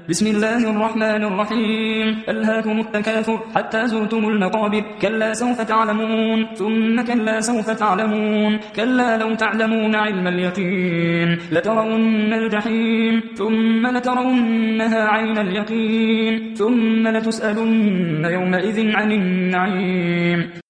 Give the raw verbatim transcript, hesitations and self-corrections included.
بسم الله الرحمن الرحيم ألهاكم التكاثر حتى زرتم المقابر كلا سوف تعلمون ثم كلا سوف تعلمون كلا لو تعلمون علم اليقين لترون الجحيم ثم لترونها عين اليقين ثم لتسألن يومئذ عن النعيم.